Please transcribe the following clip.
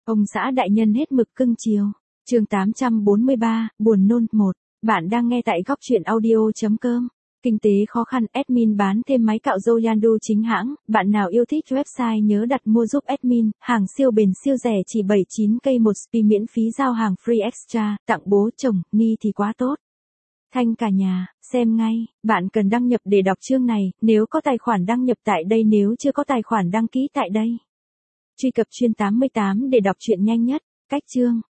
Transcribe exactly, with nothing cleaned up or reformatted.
Ông xã đại nhân hết mực cưng chiều. Chương tám trăm bốn mươi ba, buồn nôn một. Bạn đang nghe tại góc truyện audio chấm com. Kinh tế khó khăn, admin bán thêm máy cạo râu Yandu chính hãng. Bạn nào yêu thích website nhớ đặt mua giúp admin. Hàng siêu bền siêu rẻ chỉ bảy mươi chín k một spi, miễn phí giao hàng free extra. Tặng bố chồng, ni thì quá tốt. Thanh cả nhà, xem ngay. Bạn cần đăng nhập để đọc chương này. Nếu có tài khoản đăng nhập tại đây, nếu chưa có tài khoản đăng ký tại đây. Truy cập chuyên tám mươi tám để đọc truyện nhanh nhất. Cách chương.